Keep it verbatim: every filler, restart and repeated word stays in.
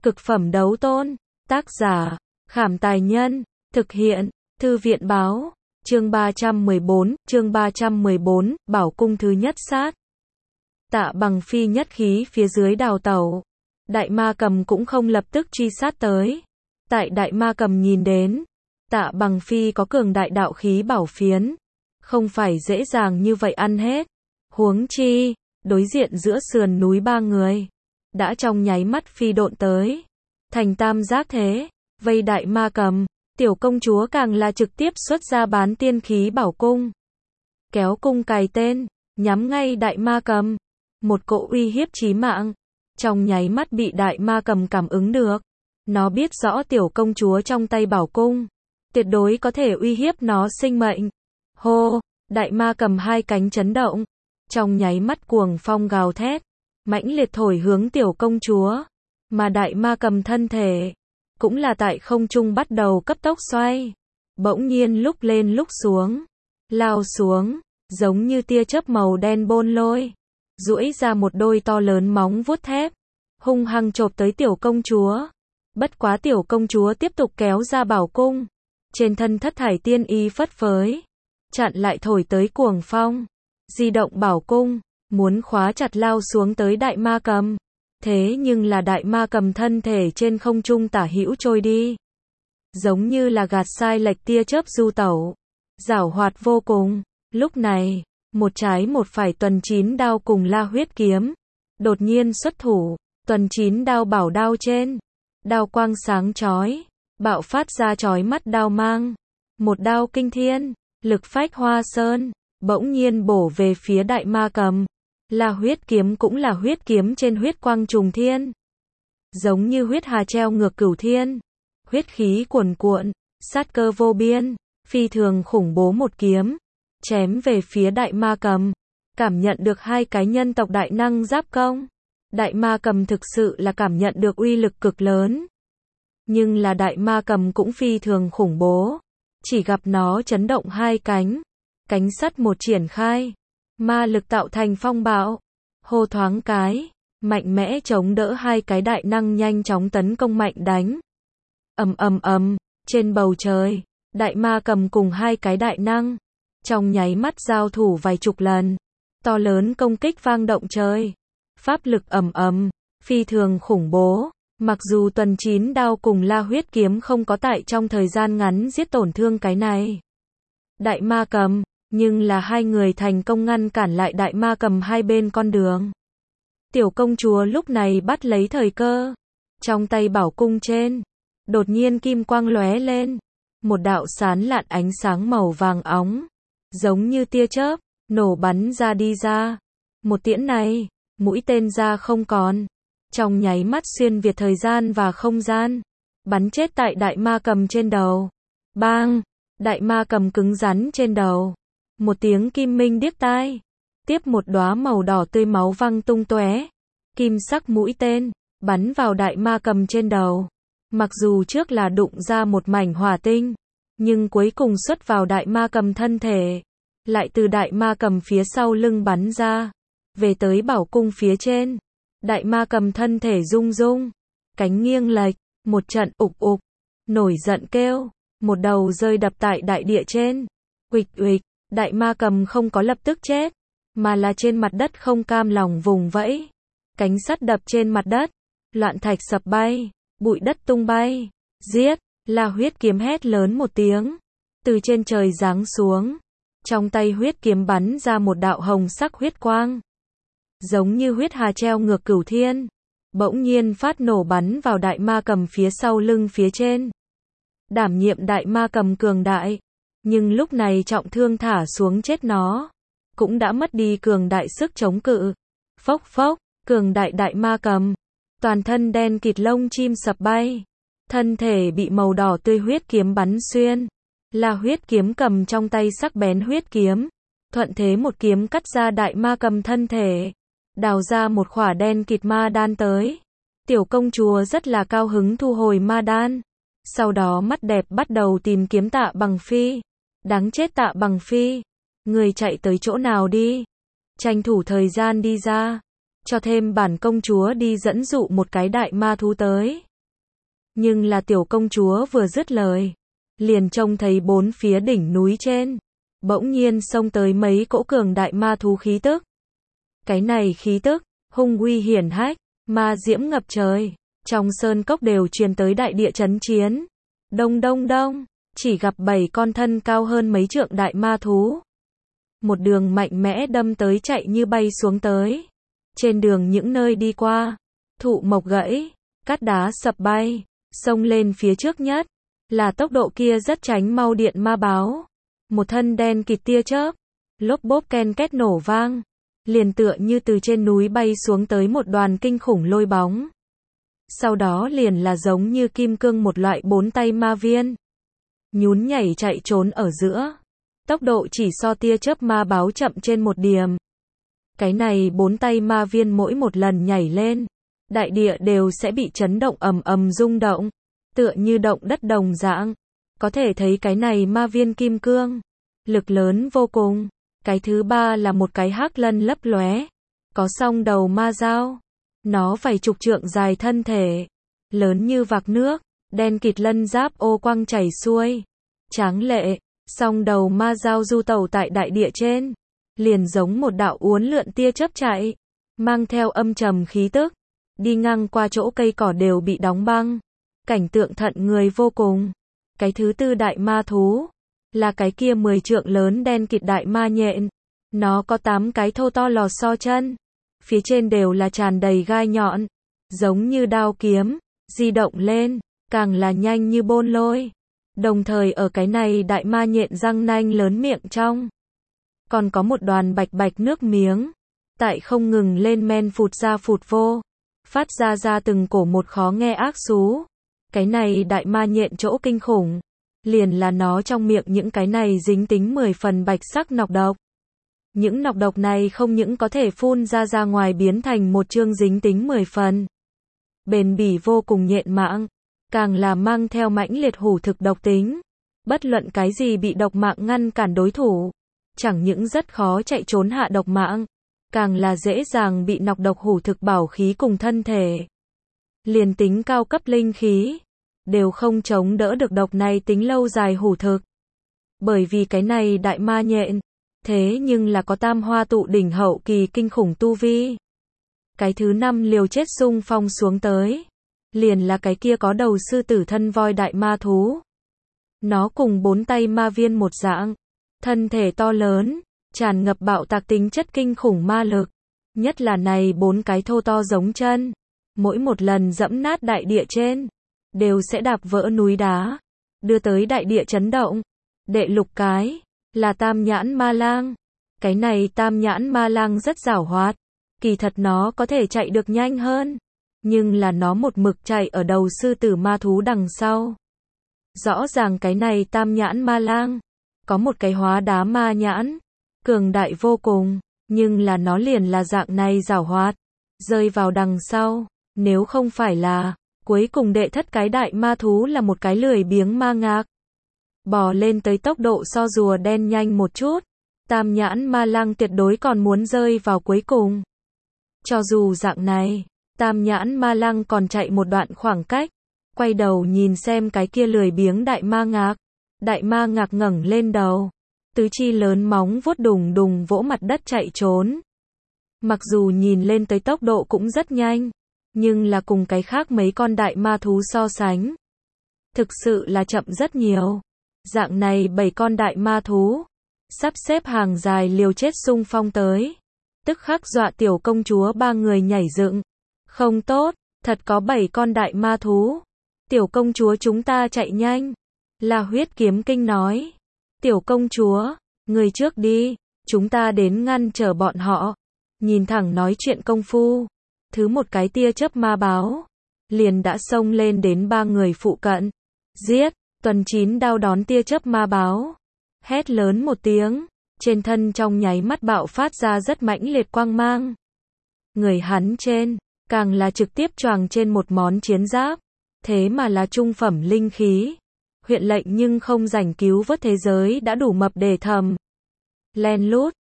Cực phẩm đấu tôn. Tác giả, Khảm Tài Nhân. Thực hiện, Thư viện Báo. Chương ba trăm mười bốn, chương ba trăm mười bốn, Bảo cung thứ nhất sát. Tạ Bằng Phi nhất khí phía dưới đào tẩu. Đại Ma Cầm cũng không lập tức truy sát tới. Tại Đại Ma Cầm nhìn đến, Tạ Bằng Phi có cường đại đạo khí bảo phiến, không phải dễ dàng như vậy ăn hết. Huống chi, đối diện giữa sườn núi ba người, đã trong nháy mắt phi độn tới. Thành tam giác thế, vây Đại Ma Cầm, tiểu công chúa càng là trực tiếp xuất ra bán tiên khí bảo cung. Kéo cung cài tên, nhắm ngay Đại Ma Cầm. Một cỗ uy hiếp chí mạng, trong nháy mắt bị Đại Ma Cầm cảm ứng được. Nó biết rõ tiểu công chúa trong tay bảo cung, tuyệt đối có thể uy hiếp nó sinh mệnh. Hô, Đại Ma Cầm hai cánh chấn động, trong nháy mắt cuồng phong gào thét, mãnh liệt thổi hướng tiểu công chúa, mà Đại Ma Cầm thân thể cũng là tại không trung bắt đầu cấp tốc xoay, bỗng nhiên lúc lên lúc xuống, lao xuống, giống như tia chớp màu đen bôn lôi, duỗi ra một đôi to lớn móng vuốt thép, hung hăng chộp tới tiểu công chúa. Bất quá tiểu công chúa tiếp tục kéo ra bảo cung, trên thân thất thải tiên y phất phới, chặn lại thổi tới cuồng phong, di động bảo cung, muốn khóa chặt lao xuống tới Đại Ma Cầm. Thế nhưng là Đại Ma Cầm thân thể trên không trung tả hữu trôi đi, giống như là gạt sai lệch tia chớp du tẩu, giảo hoạt vô cùng. Lúc này, một trái một phải tuần chín đao cùng La Huyết kiếm đột nhiên xuất thủ. Tuần chín đao bảo đao trên, đao quang sáng chói, bạo phát ra chói mắt đao mang, một đao kinh thiên, lực phách hoa sơn, bỗng nhiên bổ về phía Đại Ma Cầm. La Huyết kiếm cũng là huyết kiếm trên huyết quang trùng thiên, giống như huyết hà treo ngược cửu thiên, huyết khí cuồn cuộn, sát cơ vô biên, phi thường khủng bố một kiếm, chém về phía Đại Ma Cầm. Cảm nhận được hai cái nhân tộc đại năng giáp công, Đại Ma Cầm thực sự là cảm nhận được uy lực cực lớn. Nhưng là Đại Ma Cầm cũng phi thường khủng bố, chỉ gặp nó chấn động hai cánh, cánh sắt một triển khai, ma lực tạo thành phong bạo, hô thoáng cái, mạnh mẽ chống đỡ hai cái đại năng nhanh chóng tấn công mạnh đánh. Ầm ầm ầm, trên bầu trời, Đại Ma Cầm cùng hai cái đại năng, trong nháy mắt giao thủ vài chục lần, to lớn công kích vang động trời. Pháp lực ầm ầm, phi thường khủng bố. Mặc dù tuần chín đao cùng La Huyết kiếm không có tại trong thời gian ngắn giết tổn thương cái này Đại Ma Cầm, nhưng là hai người thành công ngăn cản lại Đại Ma Cầm hai bên con đường. Tiểu công chúa lúc này bắt lấy thời cơ, trong tay bảo cung trên, đột nhiên kim quang lóe lên, một đạo sán lạn ánh sáng màu vàng óng, giống như tia chớp, nổ bắn ra đi ra. Một tiễn này, mũi tên ra không còn, trong nháy mắt xuyên việt thời gian và không gian, bắn chết tại Đại Ma Cầm trên đầu. Bang! Đại Ma Cầm cứng rắn trên đầu, một tiếng kim minh điếc tai, tiếp một đóa màu đỏ tươi máu văng tung tóe, kim sắc mũi tên bắn vào Đại Ma Cầm trên đầu. Mặc dù trước là đụng ra một mảnh hỏa tinh, nhưng cuối cùng xuất vào Đại Ma Cầm thân thể, lại từ Đại Ma Cầm phía sau lưng bắn ra, về tới bảo cung phía trên. Đại Ma Cầm thân thể rung rung, cánh nghiêng lệch, một trận ục ục, nổi giận kêu, một đầu rơi đập tại đại địa trên. Uịch uịch, Đại Ma Cầm không có lập tức chết, mà là trên mặt đất không cam lòng vùng vẫy, cánh sắt đập trên mặt đất, loạn thạch sập bay, bụi đất tung bay. Giết! La Huyết kiếm hét lớn một tiếng, từ trên trời giáng xuống, trong tay huyết kiếm bắn ra một đạo hồng sắc huyết quang, giống như huyết hà treo ngược cửu thiên, bỗng nhiên phát nổ bắn vào Đại Ma Cầm phía sau lưng phía trên. Đảm nhiệm Đại Ma Cầm cường đại, nhưng lúc này trọng thương thả xuống chết nó, cũng đã mất đi cường đại sức chống cự. Phốc phốc, cường đại Đại Ma Cầm, toàn thân đen kịt lông chim sập bay, thân thể bị màu đỏ tươi huyết kiếm bắn xuyên. La Huyết kiếm cầm trong tay sắc bén huyết kiếm, thuận thế một kiếm cắt ra Đại Ma Cầm thân thể, đào ra một khỏa đen kịt ma đan tới. Tiểu công chúa rất là cao hứng thu hồi ma đan, sau đó mắt đẹp bắt đầu tìm kiếm Tạ Bằng Phi. Đáng chết Tạ Bằng Phi, người chạy tới chỗ nào đi? Tranh thủ thời gian đi ra, cho thêm bản công chúa đi dẫn dụ một cái đại ma thú tới. Nhưng là tiểu công chúa vừa dứt lời, liền trông thấy bốn phía đỉnh núi trên, bỗng nhiên xông tới mấy cỗ cường đại ma thú khí tức. Cái này khí tức, hung uy hiển hách, ma diễm ngập trời, trong sơn cốc đều truyền tới đại địa chấn chiến. Đông đông đông, chỉ gặp bảy con thân cao hơn mấy trượng đại ma thú. Một đường mạnh mẽ đâm tới chạy như bay xuống tới. Trên đường những nơi đi qua, thụ mộc gãy, cát đá sập bay, xông lên phía trước nhất, là tốc độ kia rất tránh mau điện ma báo. Một thân đen kịt tia chớp, lốp bốp ken két nổ vang, liền tựa như từ trên núi bay xuống tới một đoàn kinh khủng lôi bóng. Sau đó liền là giống như kim cương một loại bốn tay ma viên. Nhún nhảy chạy trốn ở giữa. Tốc độ chỉ so tia chớp ma báo chậm trên một điểm. Cái này bốn tay ma viên mỗi một lần nhảy lên, đại địa đều sẽ bị chấn động ầm ầm rung động, tựa như động đất đồng dạng. Có thể thấy cái này ma viên kim cương, lực lớn vô cùng. Cái thứ ba là một cái hắc lân lấp lóe, có song đầu ma dao. Nó vài chục trượng dài thân thể, lớn như vạc nước, đen kịt lân giáp ô quang chảy xuôi. Tráng lệ, song đầu ma dao du tẩu tại đại địa trên, liền giống một đạo uốn lượn tia chớp chạy, mang theo âm trầm khí tức, đi ngang qua chỗ cây cỏ đều bị đóng băng. Cảnh tượng thận người vô cùng. Cái thứ tư đại ma thú, là cái kia mười trượng lớn đen kịt đại ma nhện. Nó có tám cái thô to lò xo chân, phía trên đều là tràn đầy gai nhọn, giống như đao kiếm, di động lên, càng là nhanh như bôn lôi. Đồng thời ở cái này đại ma nhện răng nanh lớn miệng trong, còn có một đoàn bạch bạch nước miếng, tại không ngừng lên men phụt ra phụt vô, phát ra ra từng cổ một khó nghe ác xú. Cái này đại ma nhện chỗ kinh khủng, liền là nó trong miệng những cái này dính tính mười phần bạch sắc nọc độc. Những nọc độc này không những có thể phun ra ra ngoài biến thành một chương dính tính mười phần. Bền bỉ vô cùng nhện mạng, càng là mang theo mãnh liệt hủ thực độc tính. Bất luận cái gì bị độc mạng ngăn cản đối thủ, chẳng những rất khó chạy trốn hạ độc mạng, càng là dễ dàng bị nọc độc hủ thực bảo khí cùng thân thể. Liền tính cao cấp linh khí, đều không chống đỡ được độc này tính lâu dài hủ thực. Bởi vì cái này đại ma nhện, thế nhưng là có tam hoa tụ đỉnh hậu kỳ kinh khủng tu vi. Cái thứ năm liều chết xung phong xuống tới, liền là cái kia có đầu sư tử thân voi đại ma thú. Nó cùng bốn tay ma viên một dạng, thân thể to lớn, tràn ngập bạo tạc tính chất kinh khủng ma lực. Nhất là này bốn cái thô to giống chân, mỗi một lần dẫm nát đại địa trên, đều sẽ đạp vỡ núi đá, đưa tới đại địa chấn động. Đệ lục cái, là tam nhãn ma lang. Cái này tam nhãn ma lang rất giảo hoạt, kỳ thật nó có thể chạy được nhanh hơn, nhưng là nó một mực chạy ở đầu sư tử ma thú đằng sau. Rõ ràng cái này tam nhãn ma lang, có một cái hóa đá ma nhãn, cường đại vô cùng, nhưng là nó liền là dạng này giảo hoạt, rơi vào đằng sau, nếu không phải là, cuối cùng đệ thất cái đại ma thú là một cái lười biếng ma ngạc. Bò lên tới tốc độ so rùa đen nhanh một chút, tam nhãn ma lang tuyệt đối còn muốn rơi vào cuối cùng. Cho dù dạng này, tam nhãn ma lang còn chạy một đoạn khoảng cách, quay đầu nhìn xem cái kia lười biếng đại ma ngạc. Đại ma ngạc ngẩng lên đầu, tứ chi lớn móng vuốt đùng đùng vỗ mặt đất chạy trốn. Mặc dù nhìn lên tới tốc độ cũng rất nhanh, nhưng là cùng cái khác mấy con đại ma thú so sánh, thực sự là chậm rất nhiều. Dạng này bảy con đại ma thú, sắp xếp hàng dài liều chết xung phong tới, tức khắc dọa tiểu công chúa ba người nhảy dựng. Không tốt, thật có bảy con đại ma thú. Tiểu công chúa chúng ta chạy nhanh. La Huyết Kiếm Kinh nói. Tiểu công chúa, người trước đi, chúng ta đến ngăn trở bọn họ. Nhìn thẳng nói chuyện công phu, thứ một cái tia chớp ma báo, liền đã xông lên đến ba người phụ cận. Giết, Tuần Chín đao đón tia chớp ma báo, hét lớn một tiếng, trên thân trong nháy mắt bạo phát ra rất mãnh liệt quang mang. Người hắn trên, càng là trực tiếp choàng trên một món chiến giáp, thế mà là trung phẩm linh khí. Huyện lệnh nhưng không rảnh cứu vớt thế giới đã đủ mập để thầm. Len lút,